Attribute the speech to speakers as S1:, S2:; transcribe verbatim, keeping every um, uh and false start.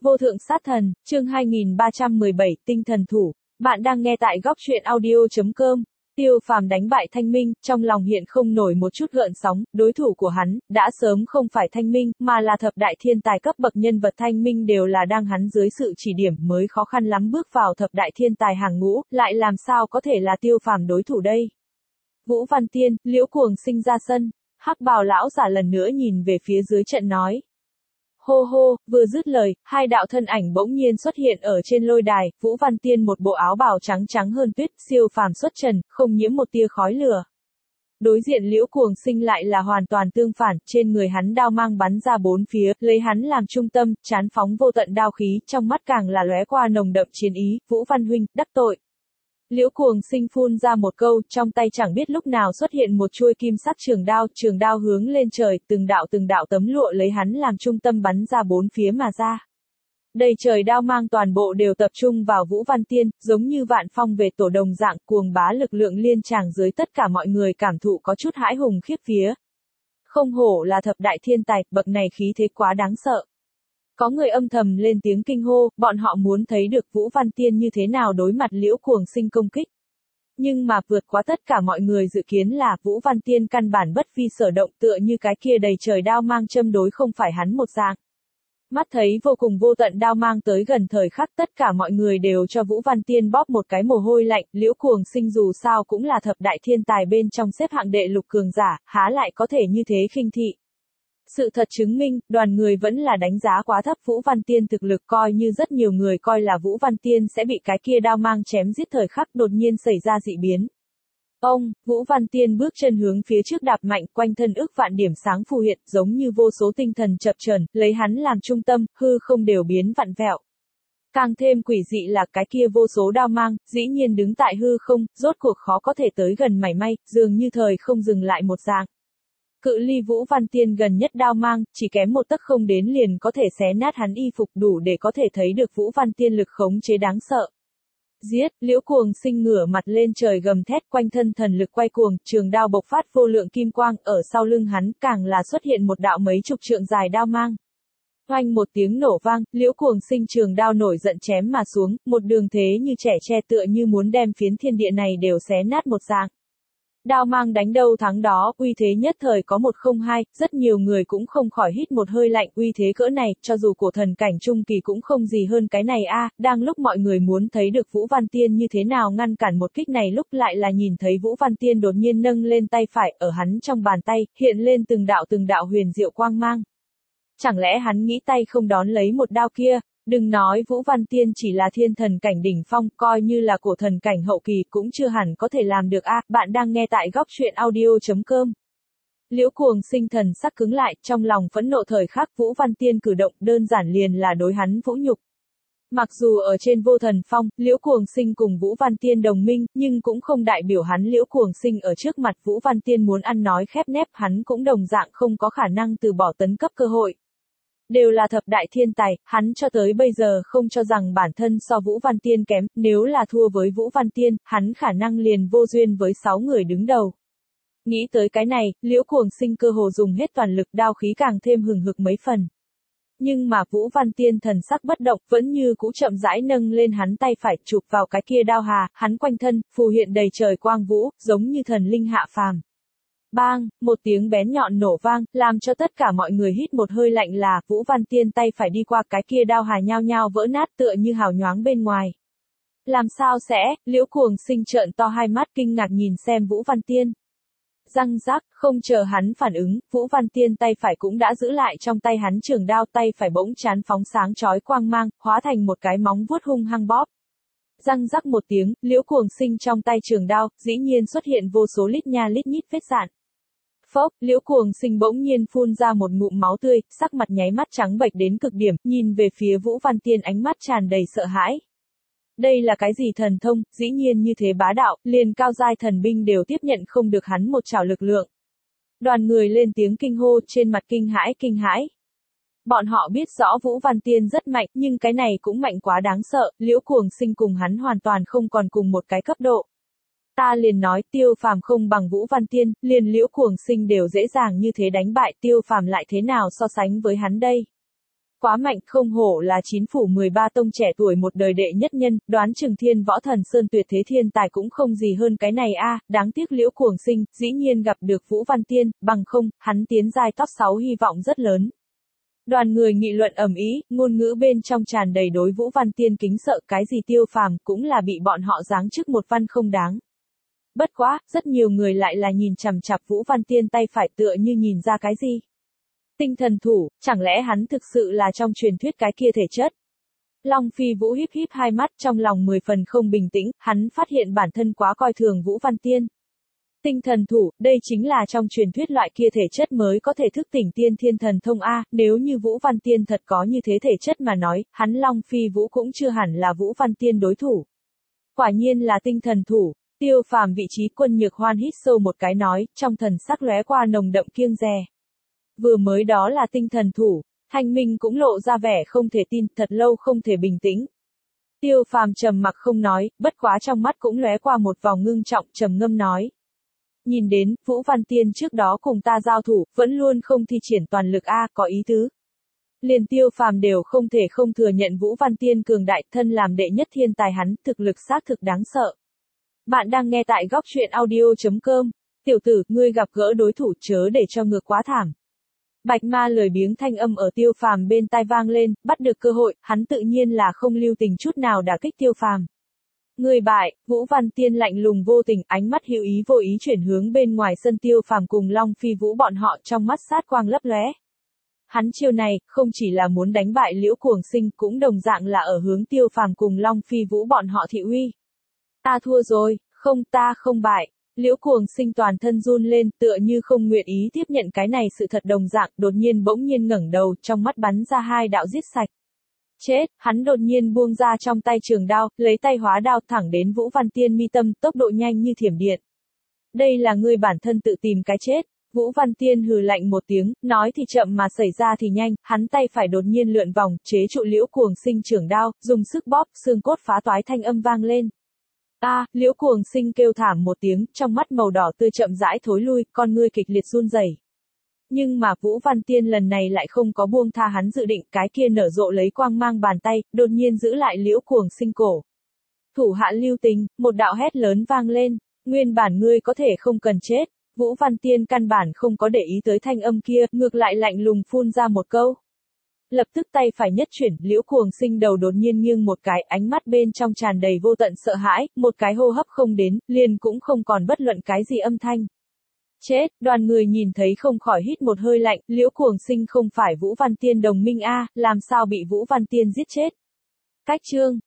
S1: Vô thượng sát thần, chương hai nghìn ba trăm mười bảy, tinh thần thủ. Bạn đang nghe tại góc truyện audio chấm com. Tiêu Phàm đánh bại Thanh Minh, trong lòng hiện không nổi một chút gợn sóng, đối thủ của hắn, đã sớm không phải Thanh Minh, mà là thập đại thiên tài cấp bậc nhân vật. Thanh Minh đều là đang hắn dưới sự chỉ điểm mới khó khăn lắm bước vào thập đại thiên tài hàng ngũ, lại làm sao có thể là Tiêu Phàm đối thủ đây. Vũ Văn Tiên, Liễu Cuồng Sinh ra sân, Hắc Bào lão giả lần nữa nhìn về phía dưới trận nói. Hô hô, vừa dứt lời, hai đạo thân ảnh bỗng nhiên xuất hiện ở trên lôi đài, Vũ Văn Tiên một bộ áo bào trắng trắng hơn tuyết, siêu phàm xuất trần, không nhiễm một tia khói lửa. Đối diện Liễu Cuồng Sinh lại là hoàn toàn tương phản, trên người hắn đao mang bắn ra bốn phía, lấy hắn làm trung tâm, chán phóng vô tận đao khí, trong mắt càng là lóe qua nồng đậm chiến ý. Vũ Văn huynh, đắc tội. Liễu Cuồng Sinh phun ra một câu, trong tay chẳng biết lúc nào xuất hiện một chuôi kim sắc trường đao, trường đao hướng lên trời, từng đạo từng đạo tấm lụa lấy hắn làm trung tâm bắn ra bốn phía mà ra. Đầy trời đao mang toàn bộ đều tập trung vào Vũ Văn Tiên, giống như vạn phong về tổ đồng dạng, cuồng bá lực lượng liên tràng dưới, tất cả mọi người cảm thụ có chút hãi hùng khiếp vía. Không hổ là thập đại thiên tài, bậc này khí thế quá đáng sợ. Có người âm thầm lên tiếng kinh hô, bọn họ muốn thấy được Vũ Văn Tiên như thế nào đối mặt Liễu Cuồng Sinh công kích. Nhưng mà vượt quá tất cả mọi người dự kiến là Vũ Văn Tiên căn bản bất vi sở động, tựa như cái kia đầy trời đao mang châm đối không phải hắn một dạng. Mắt thấy vô cùng vô tận đao mang tới gần thời khắc, tất cả mọi người đều cho Vũ Văn Tiên bóp một cái mồ hôi lạnh. Liễu Cuồng Sinh dù sao cũng là thập đại thiên tài bên trong xếp hạng đệ lục cường giả, há lại có thể như thế khinh thị. Sự thật chứng minh, đoàn người vẫn là đánh giá quá thấp Vũ Văn Tiên thực lực, coi như rất nhiều người coi là Vũ Văn Tiên sẽ bị cái kia đao mang chém giết, thời khắc đột nhiên xảy ra dị biến. Ông, Vũ Văn Tiên bước chân hướng phía trước đạp mạnh, quanh thân ức vạn điểm sáng phù hiện, giống như vô số tinh thần chập chờn, lấy hắn làm trung tâm, hư không đều biến vặn vẹo. Càng thêm quỷ dị là cái kia vô số đao mang, dĩ nhiên đứng tại hư không, rốt cuộc khó có thể tới gần mảy may, dường như thời không dừng lại một dạng. Cự ly Vũ Văn Tiên gần nhất đao mang, chỉ kém một tấc không đến liền có thể xé nát hắn y phục, đủ để có thể thấy được Vũ Văn Tiên lực khống chế đáng sợ. Giết, Liễu Cuồng Sinh ngửa mặt lên trời gầm thét, quanh thân thần lực quay cuồng, trường đao bộc phát vô lượng kim quang, ở sau lưng hắn càng là xuất hiện một đạo mấy chục trượng dài đao mang. Oanh một tiếng nổ vang, Liễu Cuồng Sinh trường đao nổi giận chém mà xuống, một đường thế như trẻ tre, tựa như muốn đem phiến thiên địa này đều xé nát một dạng. Đao mang đánh đâu thắng đó, uy thế nhất thời có một không hai, rất nhiều người cũng không khỏi hít một hơi lạnh, uy thế cỡ này, cho dù của thần cảnh trung kỳ cũng không gì hơn cái này a. À, đang lúc mọi người muốn thấy được Vũ Văn Tiên như thế nào ngăn cản một kích này, lúc lại là nhìn thấy Vũ Văn Tiên đột nhiên nâng lên tay phải, ở hắn trong bàn tay, hiện lên từng đạo từng đạo huyền diệu quang mang. Chẳng lẽ hắn nghĩ tay không đón lấy một đao kia? Đừng nói Vũ Văn Tiên chỉ là thiên thần cảnh đỉnh phong, coi như là cổ thần cảnh hậu kỳ cũng chưa hẳn có thể làm được a. À, bạn đang nghe tại góc truyện audio chấm com. Liễu Cuồng Sinh thần sắc cứng lại, trong lòng phẫn nộ thời khắc Vũ Văn Tiên cử động đơn giản liền là đối hắn vũ nhục. Mặc dù ở trên vô thần phong, Liễu Cuồng Sinh cùng Vũ Văn Tiên đồng minh, nhưng cũng không đại biểu hắn Liễu Cuồng Sinh ở trước mặt Vũ Văn Tiên muốn ăn nói khép nép, hắn cũng đồng dạng không có khả năng từ bỏ tấn cấp cơ hội. Đều là thập đại thiên tài, hắn cho tới bây giờ không cho rằng bản thân so Vũ Văn Tiên kém, nếu là thua với Vũ Văn Tiên, hắn khả năng liền vô duyên với sáu người đứng đầu. Nghĩ tới cái này, Liễu Cuồng Sinh cơ hồ dùng hết toàn lực, đao khí càng thêm hừng hực mấy phần. Nhưng mà Vũ Văn Tiên thần sắc bất động, vẫn như cũ chậm rãi nâng lên hắn tay phải, chụp vào cái kia đao hà, hắn quanh thân, phù hiện đầy trời quang vũ, giống như thần linh hạ phàm. Bang, một tiếng bén nhọn nổ vang, làm cho tất cả mọi người hít một hơi lạnh, là Vũ Văn Tiên tay phải đi qua cái kia đao hà nhao nhao vỡ nát, tựa như hào nhoáng bên ngoài. Làm sao sẽ? Liễu Cuồng Sinh trợn to hai mắt kinh ngạc nhìn xem Vũ Văn Tiên. Răng rác, không chờ hắn phản ứng, Vũ Văn Tiên tay phải cũng đã giữ lại trong tay hắn trường đao, tay phải bỗng chán phóng sáng chói quang mang, hóa thành một cái móng vuốt hung hăng bóp. Răng rắc một tiếng, Liễu Cuồng Sinh trong tay trường đao, dĩ nhiên xuất hiện vô số lít nha lít nhít vết rạn. Phốc, Liễu Cuồng Sinh bỗng nhiên phun ra một ngụm máu tươi, sắc mặt nháy mắt trắng bệch đến cực điểm, nhìn về phía Vũ Văn Tiên ánh mắt tràn đầy sợ hãi. Đây là cái gì thần thông, dĩ nhiên như thế bá đạo, liền cao giai thần binh đều tiếp nhận không được hắn một trảo lực lượng. Đoàn người lên tiếng kinh hô, trên mặt kinh hãi kinh hãi. Bọn họ biết rõ Vũ Văn Tiên rất mạnh, nhưng cái này cũng mạnh quá đáng sợ, Liễu Cuồng Sinh cùng hắn hoàn toàn không còn cùng một cái cấp độ. Ta liền nói Tiêu Phàm không bằng Vũ Văn Tiên, liền Liễu Cuồng Sinh đều dễ dàng như thế đánh bại, Tiêu Phàm lại thế nào so sánh với hắn đây? Quá mạnh, không hổ là chín phủ mười ba tông trẻ tuổi một đời đệ nhất nhân, đoán chừng thiên võ thần sơn tuyệt thế thiên tài cũng không gì hơn cái này a. Đáng tiếc Liễu Cuồng Sinh, dĩ nhiên gặp được Vũ Văn Tiên, bằng không, hắn tiến giai top sáu hy vọng rất lớn. Đoàn người nghị luận ầm ĩ, ngôn ngữ bên trong tràn đầy đối Vũ Văn Tiên kính sợ, cái gì Tiêu Phàm cũng là bị bọn họ giáng chức một văn không đáng. Bất quá, rất nhiều người lại là nhìn chằm chằm Vũ Văn Tiên tay phải tựa như nhìn ra cái gì. Tinh thần thủ, chẳng lẽ hắn thực sự là trong truyền thuyết cái kia thể chất? Long Phi Vũ híp híp hai mắt trong lòng mười phần không bình tĩnh, hắn phát hiện bản thân quá coi thường Vũ Văn Tiên. Tinh thần thủ, đây chính là trong truyền thuyết loại kia thể chất mới có thể thức tỉnh tiên thiên thần thông A, nếu như Vũ Văn Tiên thật có như thế thể chất mà nói, hắn Long Phi Vũ cũng chưa hẳn là Vũ Văn Tiên đối thủ. Quả nhiên là tinh thần thủ, Tiêu Phàm vị trí Quân Nhược Hoan hít sâu một cái nói, trong thần sắc lóe qua nồng đậm kiêng dè. Vừa mới đó là tinh thần thủ, Thanh Minh cũng lộ ra vẻ không thể tin, thật lâu không thể bình tĩnh. Tiêu Phàm trầm mặc không nói, bất quá trong mắt cũng lóe qua một vòng ngưng trọng, trầm ngâm nói. Nhìn đến, Vũ Văn Tiên trước đó cùng ta giao thủ, vẫn luôn không thi triển toàn lực a, có ý tứ. Liền Tiêu Phàm đều không thể không thừa nhận Vũ Văn Tiên cường đại, thân làm đệ nhất thiên tài hắn, thực lực xác thực đáng sợ. Bạn đang nghe tại góc truyện audio chấm com. Tiểu tử, ngươi gặp gỡ đối thủ chớ để cho ngược quá thảm. Bạch Ma lười biếng thanh âm ở Tiêu Phàm bên tai vang lên, bắt được cơ hội, hắn tự nhiên là không lưu tình chút nào đả kích Tiêu Phàm. Người bại, Vũ Văn Tiên lạnh lùng vô tình, ánh mắt hữu ý vô ý chuyển hướng bên ngoài sân Tiêu Phàm cùng Long Phi Vũ bọn họ, trong mắt sát quang lấp lóe. Hắn chiêu này, không chỉ là muốn đánh bại Liễu Cuồng Sinh, cũng đồng dạng là ở hướng Tiêu Phàm cùng Long Phi Vũ bọn họ thị uy. Ta thua rồi, không, ta không bại. Liễu Cuồng Sinh toàn thân run lên, tựa như không nguyện ý tiếp nhận cái này sự thật đồng dạng, đột nhiên bỗng nhiên ngẩng đầu, trong mắt bắn ra hai đạo giết sạch. Chết, hắn đột nhiên buông ra trong tay trường đao, lấy tay hóa đao thẳng đến Vũ Văn Tiên mi tâm, tốc độ nhanh như thiểm điện. Đây là ngươi bản thân tự tìm cái chết. Vũ Văn Tiên hừ lạnh một tiếng, nói thì chậm mà xảy ra thì nhanh, hắn tay phải đột nhiên lượn vòng, chế trụ Liễu Cuồng Sinh trường đao, dùng sức bóp, xương cốt phá toái thanh âm vang lên. A, à, Liễu Cuồng Sinh kêu thảm một tiếng, trong mắt màu đỏ tươi chậm rãi thối lui, con ngươi kịch liệt run rẩy. Nhưng mà Vũ Văn Tiên lần này lại không có buông tha hắn dự định, cái kia nở rộ lấy quang mang bàn tay, đột nhiên giữ lại Liễu Cuồng Sinh cổ. Thủ hạ lưu tình, một đạo hét lớn vang lên, nguyên bản ngươi có thể không cần chết. Vũ Văn Tiên căn bản không có để ý tới thanh âm kia, ngược lại lạnh lùng phun ra một câu. Lập tức tay phải nhất chuyển, Liễu Cuồng Sinh đầu đột nhiên nghiêng một cái, ánh mắt bên trong tràn đầy vô tận sợ hãi, một cái hô hấp không đến, liền cũng không còn bất luận cái gì âm thanh. Chết, đoàn người nhìn thấy không khỏi hít một hơi lạnh, Liễu Cuồng Sinh không phải Vũ Văn Tiên đồng minh a, làm sao bị Vũ Văn Tiên giết chết. Cách chương